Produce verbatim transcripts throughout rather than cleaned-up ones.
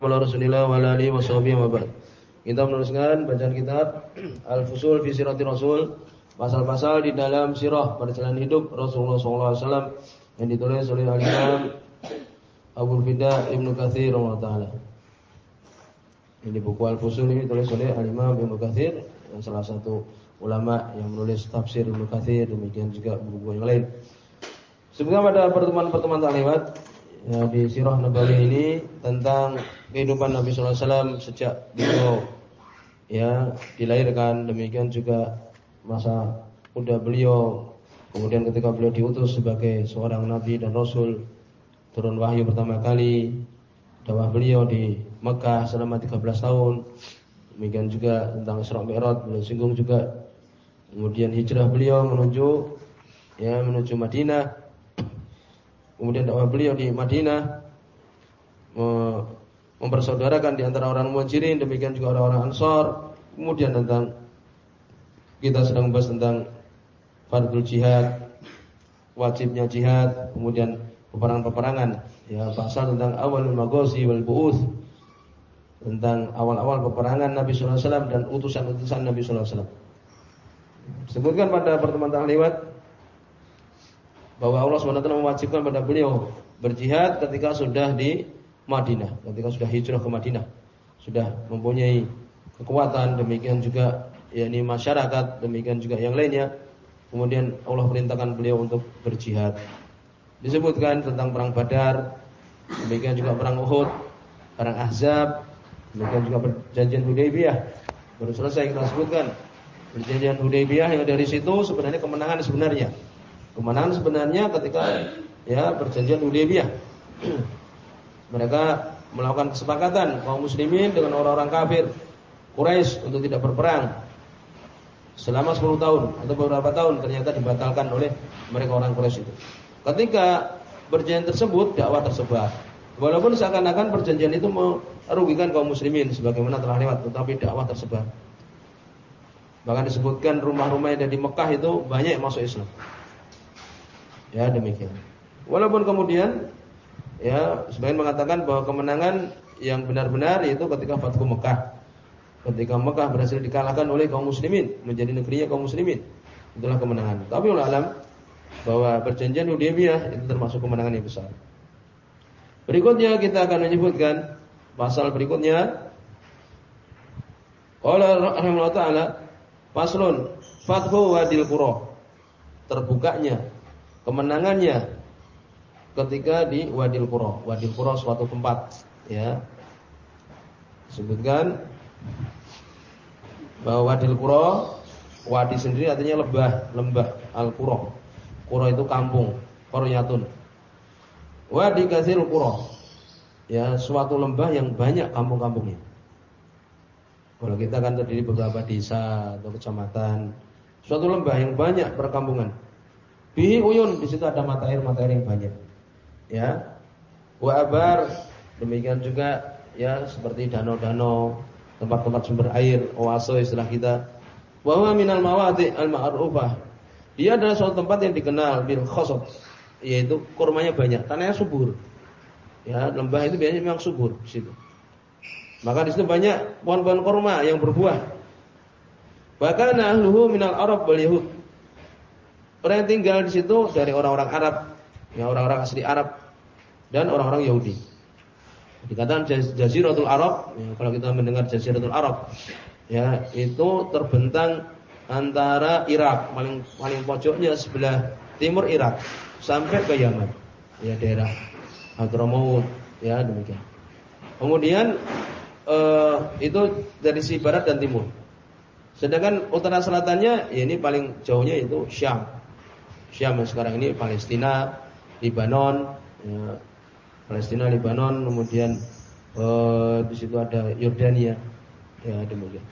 Rasulillah wa alihi washabihi wa ba'd. Kita meneruskan bacaan kitab Al-Fusul fi Siratir Rasul, pasal-pasal di dalam sirah perjalanan hidup Rasulullah sallallahu alaihi wasallam yang ditulis oleh Al-Imam Abu Fida Ibnu Katsir rahimahullah taala. Ini buku Al-Fusul ini ditulis oleh Al-Imam Ibnu Katsir, yang salah satu ulama yang menulis tafsir Ibnu Katsir, demikian juga buku yang lain. Sebelum pada pertemuan-pertemuan terlewat ya, di Sirah Nabawi ini tentang kehidupan Nabi sallallahu alaihi wasallam sejak beliau ya dilahirkan, demikian juga masa muda beliau, kemudian ketika beliau diutus sebagai seorang nabi dan rasul, turun wahyu pertama kali, dakwah beliau di Mekah selama tiga belas tahun, demikian juga tentang Isra Mi'raj beliau singgung juga, kemudian hijrah beliau menuju ya menuju Madinah, kemudian dakwah beliau di Madinah, mempersaudarakan di antara orang Muhajirin, demikian juga orang-orang Ansar. Kemudian tentang kita sedang membahas tentang fardhu jihad, wajibnya jihad, kemudian peperangan-peperangan, ya pasal tentang awalul maghazi wal bu'uts, tentang awal-awal peperangan Nabi sallallahu alaihi wasallam dan utusan-utusan Nabi sallallahu alaihi wasallam. Sebutkan pada pertemuan terlewat bahwa Allah subhanahu wa taala mewajibkan pada beliau berjihad ketika sudah di Madinah, ketika sudah hijrah ke Madinah, sudah mempunyai kekuatan, demikian juga yakni masyarakat, demikian juga yang lainnya. Kemudian Allah perintahkan beliau untuk berjihad. Disebutkan tentang perang Badar, demikian juga perang Uhud, perang Ahzab, demikian juga perjanjian Hudaybiyah. Baru selesai kita sebutkan perjanjian Hudaybiyah, yang dari situ sebenarnya kemenangan sebenarnya. Kemenangan sebenarnya ketika ya perjanjian Hudaybiyah. Mereka melakukan kesepakatan kaum muslimin dengan orang-orang kafir Quraisy untuk tidak berperang selama sepuluh tahun atau beberapa tahun, ternyata dibatalkan oleh mereka orang Quraisy itu. Ketika perjanjian tersebut, dakwah tersebar. Walaupun seakan-akan perjanjian itu merugikan kaum muslimin sebagaimana telah lewat, tetapi dakwah tersebar. Bahkan disebutkan rumah-rumah yang ada di Mekah itu banyak yang masuk Islam. Ya demikian. Walaupun kemudian ya sebagian mengatakan bahwa kemenangan yang benar-benar yaitu ketika Fathu Mekah. Ketika Mekah berhasil dikalahkan oleh kaum muslimin, menjadi negerinya kaum muslimin. Itulah kemenangan. Tapi ulama alam bahwa perjanjian Hudaybiyah itu termasuk kemenangan yang besar. Berikutnya kita akan menyebutkan pasal berikutnya. Qala rahimahullah taala faslun Fathu Wadil Qura. Terbukanya kemenangannya ketika di Wadil Qura. Wadil Qura suatu tempat ya. Sebutkan bahwa Wadil Qura, wadi sendiri artinya lembah, lembah Al-Qura. Qura itu kampung, qaryatun. Wadi katsirul qura. Ya, suatu lembah yang banyak kampung-kampungnya. Kalau kita kan terdiri beberapa desa atau kecamatan, suatu lembah yang banyak perkampungan. Bihi uyun, di situ ada mata air-mata air yang banyak. Ya. Wa abar, demikian juga ya seperti danau-danau, tempat-tempat sumber air, oase istilah kita. Wa huwa minal mawadi' al-ma'rufah. Dia adalah suatu tempat yang dikenal bil khasab, yaitu kurmanya banyak, tanahnya subur. Ya, lembah itu biasanya memang subur di situ. Maka di situ banyak pohon-pohon kurma yang berbuah. Bahkan ahluhu minal Arab wal Yahud. Orang yang tinggal di situ dari orang-orang Arab, ya orang-orang asli Arab dan orang-orang Yahudi. Dikatakan Jaziratul Arab, ya, kalau kita mendengar Jaziratul Arab, ya itu terbentang antara Irak, paling paling pojoknya sebelah timur Irak sampai ke Yaman, ya daerah Hadramaut, ya demikian. Kemudian eh, itu dari sisi barat dan timur. Sedangkan utara selatannya, ya ini paling jauhnya itu Syam. Syam yang sekarang ini Palestina, Lebanon, ya, Palestina, Lebanon, kemudian eh, di situ ada Yordania, ya demikian.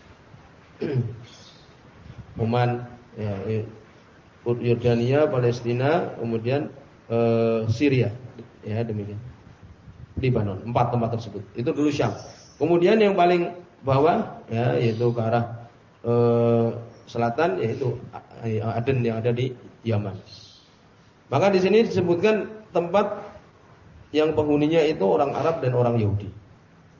Oman, ya, Yordania, Palestina, kemudian eh, Syria, ya demikian. Lebanon, empat tempat tersebut. Itu dulu Syam. Kemudian yang paling bawah, ya yaitu ke arah eh, selatan, yaitu Aden yang ada di Yaman. Maka di sini disebutkan tempat yang penghuninya itu orang Arab dan orang Yahudi.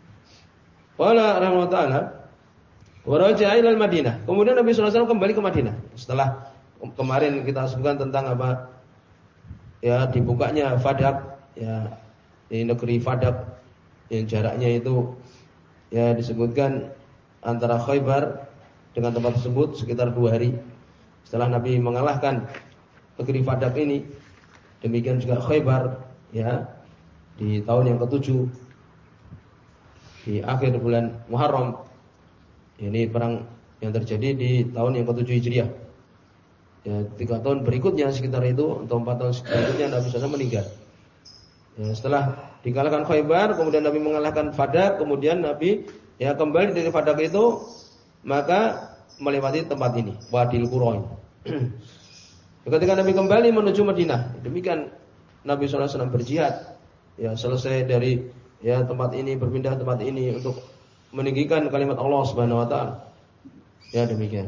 Qala rahimahullah ta'ala wa raja'a ila al-Madinah. Kemudian Nabi sallallahu alaihi wasallam kembali ke Madinah. Setelah kemarin kita sebutkan tentang apa? Ya, dibukanya Fadak, ya, di negeri Fadak yang jaraknya itu ya disebutkan antara Khaybar dengan tempat tersebut sekitar dua hari. Setelah Nabi mengalahkan negeri Fadak ini, demikian juga Khaybar ya di tahun yang ketujuh di akhir bulan Muharram. Ini perang yang terjadi di tahun yang ketujuh Hijriah. Ya, tiga tahun berikutnya sekitar itu atau empat tahun berikutnya Nabi sallallahu alaihi wasallam meninggal. Ya, setelah dikalahkan Khaybar, kemudian Nabi mengalahkan Fadak, kemudian Nabi ya kembali dari Fadak itu, maka melewati tempat ini, Wadil Qura. Ketika Nabi kembali menuju Madinah, demikian Nabi sallallahu alaihi wasallam berjihad. Ya, selesai dari ya tempat ini berpindah tempat ini untuk meninggikan kalimat Allah Subhanahu wa taala. Ya, demikian.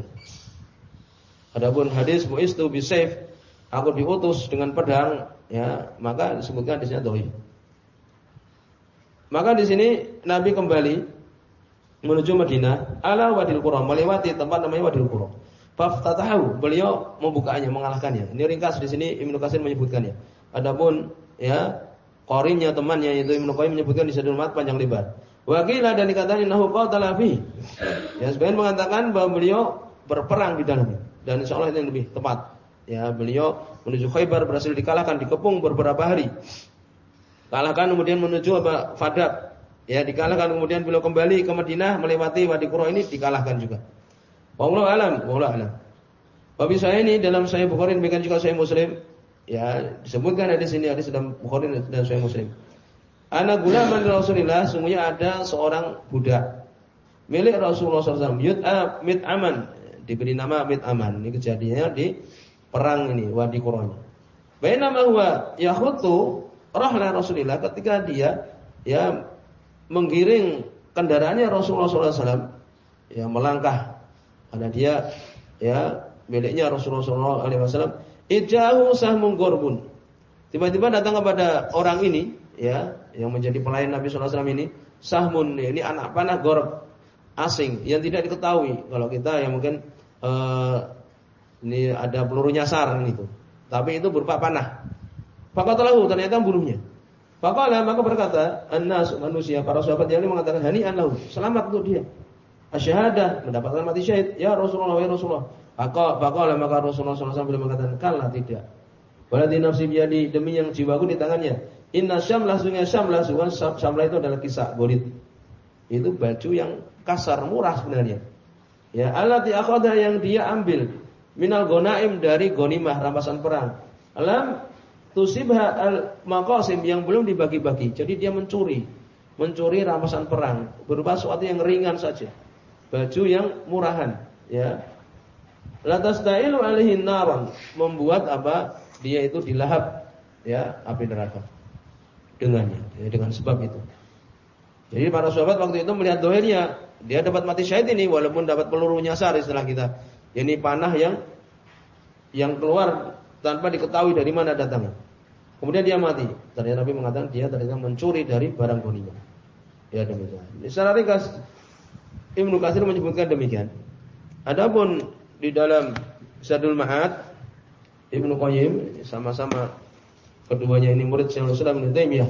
Adapun hadis bu'istu bisayf, aku diutus dengan pedang, ya, maka disebutkan di sini dhaif. Maka di sini Nabi kembali menuju Madinah ala Wadil Qura, melewati tempat namanya Wadil Qura. Faftatahu, beliau membukanya, mengalahkannya. Ini ringkas di sini Ibnu Katsir menyebutkannya. Adapun ya qarinnya temannya yaitu Ibnu Qayyim menyebutkan di Zadul Ma'ad panjang lebar. Wa qila, dan dikatakan innahu qatala fi. Ya, sebagian mengatakan bahwa beliau berperang di dalamnya. Dan insyaallah itu yang lebih tepat. Ya, beliau menuju Khaybar berhasil dikalahkan, dikepung beberapa hari. Kalahkan kemudian menuju apa? Fadak. Ya, dikalahkan kemudian beliau kembali ke Madinah melewati Wadi Qura ini dikalahkan juga. Wallahu alam, wallahu alam. Bab saya ini dalam Sahih Bukhari demikian juga Sahih Muslim. Ya, disebutkan di sini hadis dalam Bukhari dan Sahih Muslim. Ana gulaman Rasulillah, sungguhnya ada seorang budak milik Rasulullah sallallahu alaihi wasallam, Yud'a Mit'aman, diberi nama Mit'aman. Ini kejadiannya di perang ini Wadi Qura. Bainama huwa yakhutu rahla Rasulillah, ketika dia ya menggiring kendaraannya Rasulullah sallallahu alaihi wasallam, ya melangkah karena dia ya miliknya Rasulullah sallallahu alaihi wasallam. Ijahu sahmun gorbun. Tiba-tiba datang kepada orang ini ya yang menjadi pelayan Nabi sallallahu alaihi wasallam ini, sahmun, ini anak panah gorb asing yang tidak diketahui. Kalau kita yang mungkin uh, ini ada peluru nyasar itu, tapi itu berupa panah. Faqatalahu, ternyata bunuhnya. Faqala, maka berkata annas, manusia, para sahabat yang ini mengatakan hani'an lahu, selamat untuk dia, asyhadah, mendapatkan mati syahid ya Rasulullah, ya Rasulullah. Faqala, maka Rasulullah sallallahu alaihi wasallam mengatakan kala, tidak. Waladi nafsi biyadi, demi yang jiwaku di tangannya. Inna syamlah, sungai syamlah, sungai syamlah itu adalah kisah golit. Itu baju yang kasar, murah sebenarnya. Ya, allati akhadha, yang dia ambil minal gonaim, dari gonimah, rampasan perang. Alam tusibha al maqasim, yang belum dibagi-bagi. Jadi dia mencuri, mencuri rampasan perang berupa sesuatu yang ringan saja, baju yang murahan. Ya, latastailu alaihi naran, membuat apa? Dia itu dilahap ya api neraka dengannya, ya, dengan sebab itu. Jadi para sahabat waktu itu melihat dohirnya, dia dapat mati syahid ini walaupun dapat peluru nyasar istilah kita. Ini panah yang yang keluar tanpa diketahui dari mana datangnya. Kemudian dia mati. Ternyata Nabi mengatakan dia ternyata mencuri dari barang ghanimah. Ya, demikian. Secara ringkas Ibnu Katsir menyebutkan demikian. Adapun di dalam Zadul Ma'ad Ibnu Qayyim, sama-sama keduanya ini murid Syekhul Islam Ibnu Taimiyah.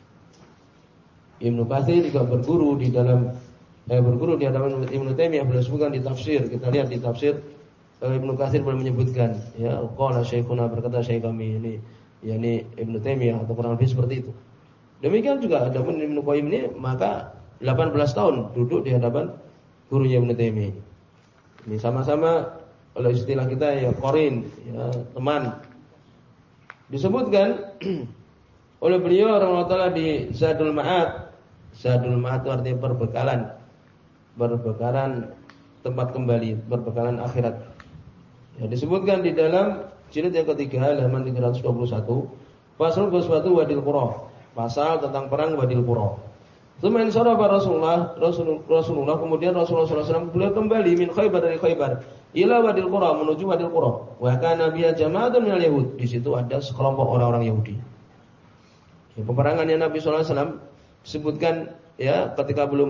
Ibnu Katsir juga berguru di dalam eh, berguru di hadapan Ibnu Taimiyah, beliau sebutkan di tafsir. Kita lihat di tafsir eh, Ibnu Katsir beliau menyebutkan ya qala syekhuna, berkata syekh kami ini yakni Ibnu Taimiyah, atau kurang lebih seperti itu. Demikian juga adapun Ibnu Qayyim ini maka delapan belas tahun duduk di hadapan gurunya Ibnu Taimiyah. Ini sama-sama oleh istilah kita ya qarin, ya teman. Disebutkan oleh beliau rahimahullah taala di Zadul Ma'ad. Zadul Ma'ad itu artinya perbekalan. Perbekalan tempat kembali, perbekalan akhirat. Ya, disebutkan di dalam jilid yang ketiga halaman tiga ratus dua puluh satu, pasal Ghazwatul Wadil Qura, pasal tentang perang Wadil Qura. Tsumma insarafa Rasulullah, Rasulullah kemudian Rasulullah sallallahu alaihi wasallam beliau kembali min Khaybar, dari Khaybar ila Wadil Qura, menuju Wadil Qura. Wa kana biya jama'atun minal yahud, di situ ada sekelompok orang-orang Yahudi. Ya, peperangannya Nabi sallallahu alaihi wasallam disebutkan ya ketika belum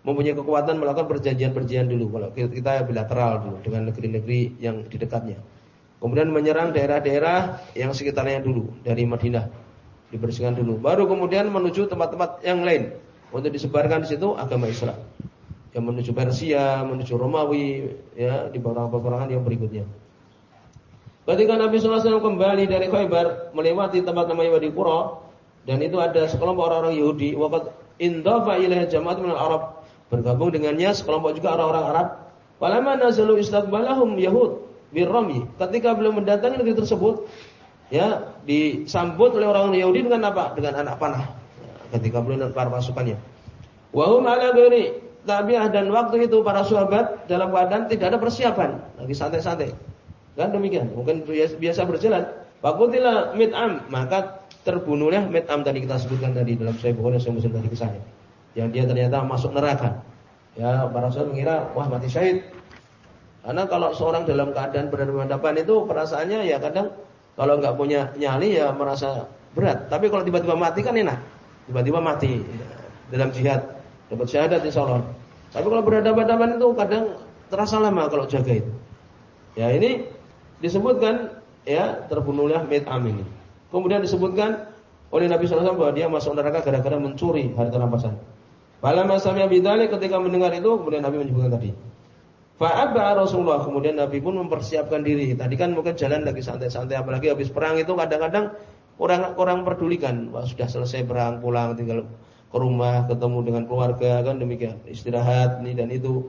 mempunyai kekuatan melakukan perjanjian-perjanjian dulu. Kalau kita bilateral dulu dengan negeri-negeri yang di dekatnya. Kemudian menyerang daerah-daerah yang sekitarnya dulu dari Madinah, dibersihkan dulu. Baru kemudian menuju tempat-tempat yang lain untuk disebarkan di situ agama Islam. Yang menuju Persia, menuju Romawi, ya di peperangan yang berikutnya. Ketika Nabi sallallahu alaihi wasallam kembali dari Khaybar melewati tempat namanya Wadi Qura, dan itu ada sekelompok orang-orang Yahudi, waqad indafa ilaihi jama'atun minal Arab, bergabung dengannya sekelompok juga orang-orang Arab. Falamma nazalu istaqbalahum Yahud birrami, ketika beliau mendatangi negeri tersebut, ya disambut oleh orang Yahudi dengan apa? Dengan anak panah. Ketika beliau dan para pasukannya. Wa hum ala ghairi tabi'ah, dan waktu itu para sahabat dalam keadaan tidak ada persiapan, lagi santai-santai. Kan demikian, mungkin biasa berjalan. Faqutila Mid'am, maka terbunuhlah Mid'am tadi kita sebutkan tadi dalam Sahih Bukhari dan Sahih Muslim tadi kisahnya. Yang dia ternyata masuk neraka. Ya, para sahabat mengira wah mati syahid. Karena kalau seorang dalam keadaan berhadapan itu perasaannya ya kadang kalau enggak punya nyali ya merasa berat. Tapi kalau tiba-tiba mati kan enak. Tiba-tiba mati dalam jihad, dapat syahadat insyaallah. Tapi kalau berhadapan-hadapan itu kadang terasa lama kalau jaga itu. Ya, ini disebutkan ya terbunuhlah Mid'am ini. Kemudian disebutkan oleh Nabi sallallahu alaihi wasallam bahwa dia masuk neraka gara-gara mencuri harta rampasan. Falamma sami'a bidzalik, ketika mendengar itu kemudian Nabi menyebutkan tadi. Fa'aba Rasulullah, kemudian Nabi pun mempersiapkan diri. Tadi kan mungkin jalan lagi santai-santai, apalagi habis perang itu kadang-kadang orang orang pedulikan. Wah, sudah selesai perang, pulang tinggal ke rumah, ketemu dengan keluarga, kan demikian. Istirahat ini dan itu.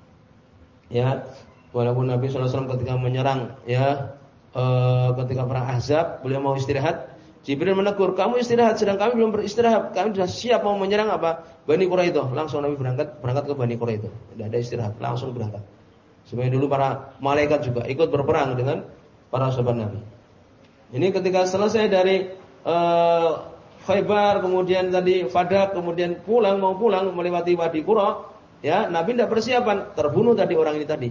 Ya, walaupun Nabi sallallahu alaihi wasallam ketika menyerang ya e, ketika perang Ahzab, beliau mau istirahat, Jibril menegur, "Kamu istirahat sedang kami belum beristirahat. Kami sudah siap mau menyerang apa? Bani Quraidah." Langsung Nabi berangkat berangkat ke Bani Quraidah. Tidak ada istirahat, langsung berangkat. Sebenarnya dulu para malaikat juga ikut berperang dengan para sahabat Nabi. Ini ketika selesai dari uh, Khaybar, kemudian tadi Fadak, kemudian pulang mau pulang melewati Wadi Qura, ya Nabi tidak persiapan, terbunuh tadi orang ini tadi.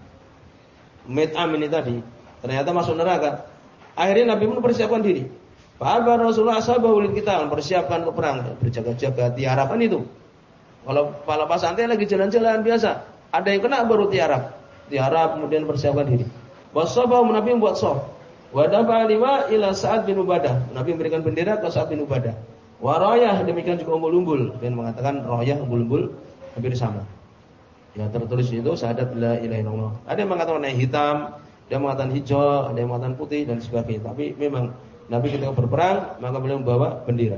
Mid'am ini tadi ternyata masuk neraka. Akhirnya Nabi pun persiapkan diri. Fa'aba Rasulullah ashabahu lil qital, persiapkan untuk perang, berjaga-jaga tiarap kan itu. Kalau kepala pas santai lagi jalan-jalan biasa, ada yang kena baru tiarap. Tiarap kemudian persiapkan diri. Wasabahu, Nabi membuat sof. Wa dafa liwa ila Sa'ad bin Ubadah. Nabi memberikan bendera ke Sa'ad bin Ubadah. Wa rayah, demikian juga umbul-umbul. Dan mengatakan rayah umbul-umbul hampir sama. Ya tertulis itu syahadat la ilaha illallah. Ada yang mengatakan warna hitam, ada yang mengatakan hijau, ada yang mengatakan putih dan sebagainya. Tapi memang Nabi ketika berperang maka beliau membawa bendera.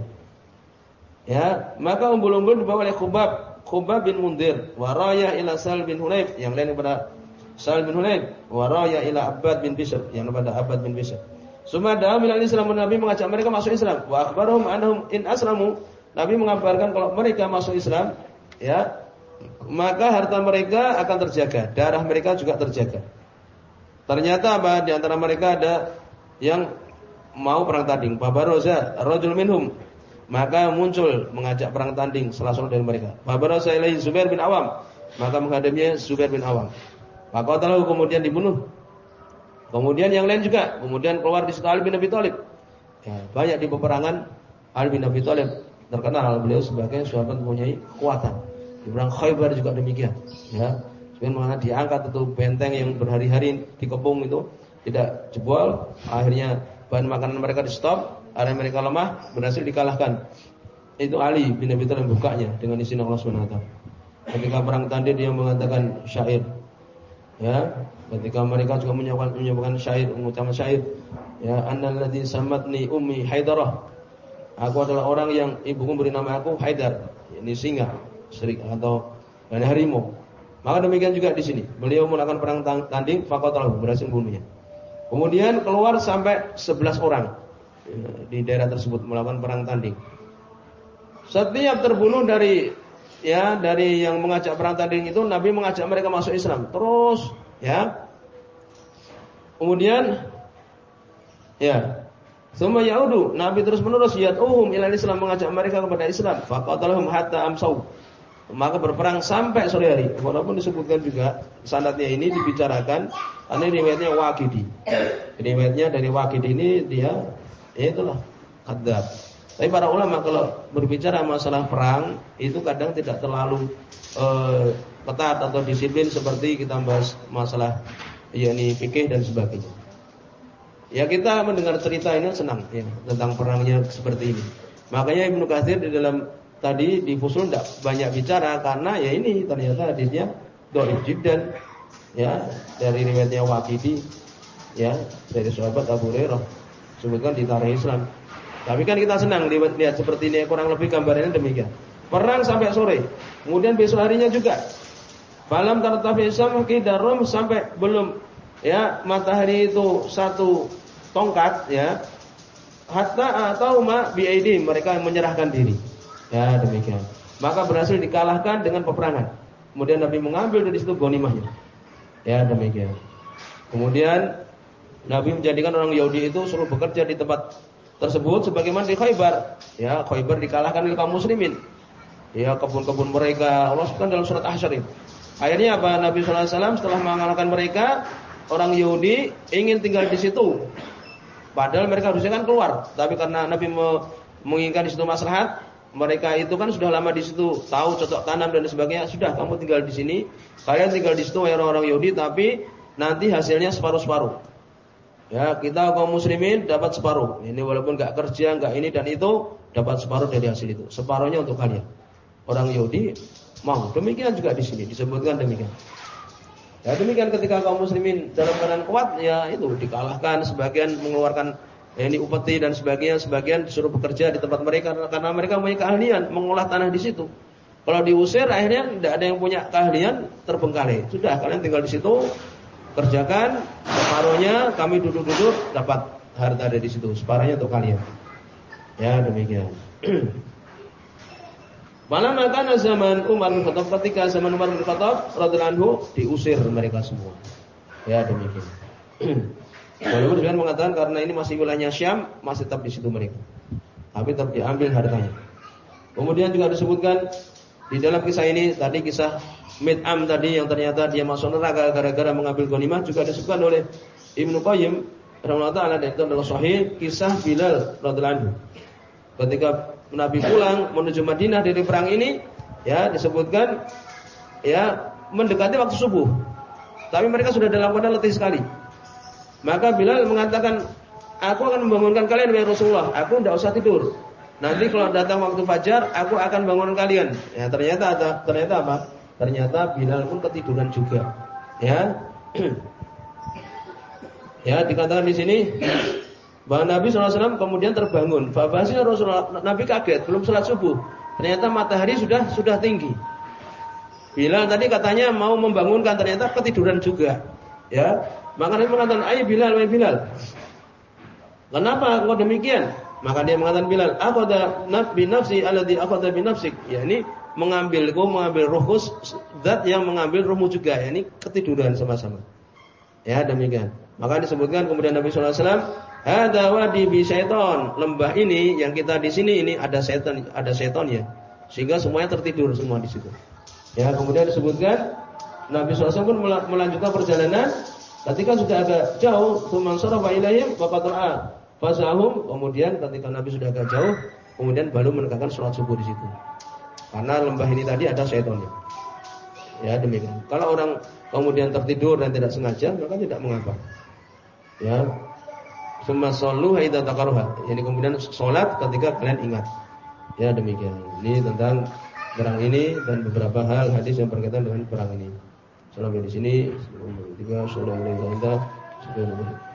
Ya, maka umbul-umbul dibawa oleh Khubab, Khubab bin Mundir, wa rayah ila Sal bin Hunayf, yang lain kepada Sal bin Hunayf, wa rayah ila Abbad bin Bishr, yang kepada Abbad bin Bishr. Sumada minal Islam, Nabi mengajak mereka masuk Islam. Wa akhbarahum annahum in aslamu, Nabi mengabarkan kalau mereka masuk Islam, ya, maka harta mereka akan terjaga, darah mereka juga terjaga. Ternyata apa? Di antara mereka ada yang mau perang tanding. Babaroza rajul minhum, maka muncul mengajak perang tanding salah seorang dari mereka. Babaroza ilaihi Zubair bin Awam, maka menghadapnya Zubair bin Awam. Maka tahu kemudian dibunuh. Kemudian yang lain juga, kemudian keluar di situ Ali bin Abi Thalib. Ya, banyak di peperangan Ali bin Abi Thalib terkenal beliau sebagai sahabat mempunyai kekuatan. Di perang Khaybar juga demikian, ya. Sebenarnya diangkat itu benteng yang berhari-hari dikepung itu tidak jebol, akhirnya bahan makanan mereka di stop, area mereka lemah, berhasil dikalahkan. Itu Ali bin Abi Thalib bukanya dengan izin Allah Subhanahu wa taala. Ketika perang tanding dia mengatakan syair. Ya, ketika mereka juga menyampaikan menyampaikan syair, mengucapkan syair, ya, annal ladzi samatni ummi Haidarah. Aku adalah orang yang ibuku beri nama aku Haidar, ini singa. Serik atau dan harimau. Maka demikian juga di sini. Beliau melakukan perang tanding, faqatalahu, berhasil membunuhnya. Kemudian keluar sampai sebelas orang di daerah tersebut melakukan perang tanding. Setiap terbunuh dari ya dari yang mengajak perang tanding itu, Nabi mengajak mereka masuk Islam. Terus ya. Kemudian ya semua Yaudu, Nabi terus menerus yad'uhum ila Islam, mengajak mereka kepada Islam. Faqatalahum hatta amsau, maka berperang sampai sore hari. Walaupun disebutkan juga sanadnya ini dibicarakan, karena riwayatnya Waqidi. Riwayatnya dari Waqidi ini dia ya itulah kadzab. Tapi para ulama kalau berbicara masalah perang itu kadang tidak terlalu eh, ketat atau disiplin seperti kita bahas masalah yakni fikih dan sebagainya. Ya kita mendengar cerita ini senang ya tentang perangnya seperti ini. Makanya Ibnu Katsir di dalam tadi di Fusul tidak banyak bicara karena ya ini ternyata hadisnya dhaif jiddan ya dari riwayatnya Waqidi ya dari sahabat Abu Hurairah sebutkan di Tarikh Islam. Tapi kan kita senang lihat, lihat seperti ini kurang lebih gambarannya demikian. Perang sampai sore. Kemudian besok harinya juga. Malam tartafi samki darum sampai belum ya matahari itu satu tongkat ya. Hatta atau ma biaidi mereka menyerahkan diri. Ya demikian. Maka berhasil dikalahkan dengan peperangan. Kemudian Nabi mengambil dari situ ghanimahnya. Ya demikian. Kemudian Nabi menjadikan orang Yahudi itu suruh bekerja di tempat tersebut sebagaimana di Khaybar. Ya, Khaybar dikalahkan oleh kaum muslimin. Ya, kebun-kebun mereka Allah sebutkan dalam surat Ahzab itu. Akhirnya apa? Nabi sallallahu alaihi wasallam setelah mengalahkan mereka, orang Yahudi ingin tinggal di situ. Padahal mereka harusnya kan keluar, tapi karena Nabi menginginkan di situ maslahat, mereka itu kan sudah lama di situ, tahu cocok tanam dan sebagainya. Sudah kamu tinggal di sini, kalian tinggal di situ orang-orang Yahudi, tapi nanti hasilnya separuh-separuh. Ya, kita kaum muslimin dapat separuh. Ini walaupun enggak kerja, enggak ini dan itu, dapat separuh dari hasil itu. Separuhnya untuk kalian. Orang Yahudi mau. Demikian juga di sini disebutkan demikian. Ya, demikian ketika kaum muslimin dalam keadaan kuat, ya itu dikalahkan, sebagian mengeluarkan ya, ini upeti dan sebagainya, sebagian disuruh bekerja di tempat mereka karena mereka punya keahlian mengolah tanah di situ. Kalau diusir akhirnya tidak ada yang punya keahlian, terbengkalai. Sudah, kalian tinggal di situ. Kerjakan separuhnya, kami duduk-duduk dapat harta dari situ, separuhnya untuk kalian. Ya demikian. Malam makan zaman Umar bin Khattab, ketika zaman Umar bin Khattab radhiyallahu anhu diusir mereka semua. Ya demikian. Walaupun dengan mengatakan karena ini masih wilayahnya Syam, masih tetap di situ mereka. Tapi tetap diambil hartanya. Kemudian juga disebutkan di dalam kisah ini tadi kisah Mid'am tadi yang ternyata dia masuk neraka gara-gara mengambil ghanimah juga disebutkan oleh Ibnu Qayyim rahimahullah taala dan itu adalah sahih kisah Bilal radhiyallahu anhu. Ketika Nabi pulang menuju Madinah dari perang ini ya disebutkan ya mendekati waktu subuh. Tapi mereka sudah dalam keadaan letih sekali. Maka Bilal mengatakan, "Aku akan membangunkan kalian wahai Rasulullah. Aku tidak usah tidur. Nanti kalau datang waktu fajar, aku akan bangun kalian." Ya ternyata ada ternyata apa? Ternyata Bilal pun ketiduran juga. Ya. Ya, dikatakan di sini bahwa Nabi shallallahu alaihi wasallam kemudian terbangun. Fabasya Rasulullah, Nabi kaget, belum salat subuh. Ternyata matahari sudah sudah tinggi. Bilal tadi katanya mau membangunkan, ternyata ketiduran juga. Ya. Maka Nabi mengatakan, "Ai Bilal, wahai Bilal. Kenapa kau demikian?" Maka dia mengatakan Bilal, "Akhadha bi nafsi alladhi akhadha bi nafsik." Ya ini mengambilku, mengambil ruhku zat yang mengambil ruhmu juga. Ya ini ketiduran sama-sama. Ya demikian. Maka disebutkan kemudian Nabi sallallahu alaihi wasallam, "Hadza wadi bi syaiton." Lembah ini yang kita di sini ini ada setan, ada setonnya. Sehingga semuanya tertidur semua di situ. Ya, kemudian disebutkan Nabi sallallahu alaihi wasallam pun melanjutkan perjalanan ketika sudah agak jauh, tsumman sarafa ilaihim wa qata'a fasahum. Kemudian ketika Nabi sudah agak jauh, kemudian baru menegakkan salat subuh di situ. Karena lembah ini tadi ada setonnya. Ya demikian. Kalau orang kemudian tertidur dan tidak sengaja, maka tidak mengapa. Ya. Summa shallu haidza taqarruha. Jadi kemudian salat ketika kalian ingat. Ya demikian. Ini tentang perang ini dan beberapa hal hadis yang berkaitan dengan perang ini. Sampai di sini. Tiga, sallallahu alaihi wasallam.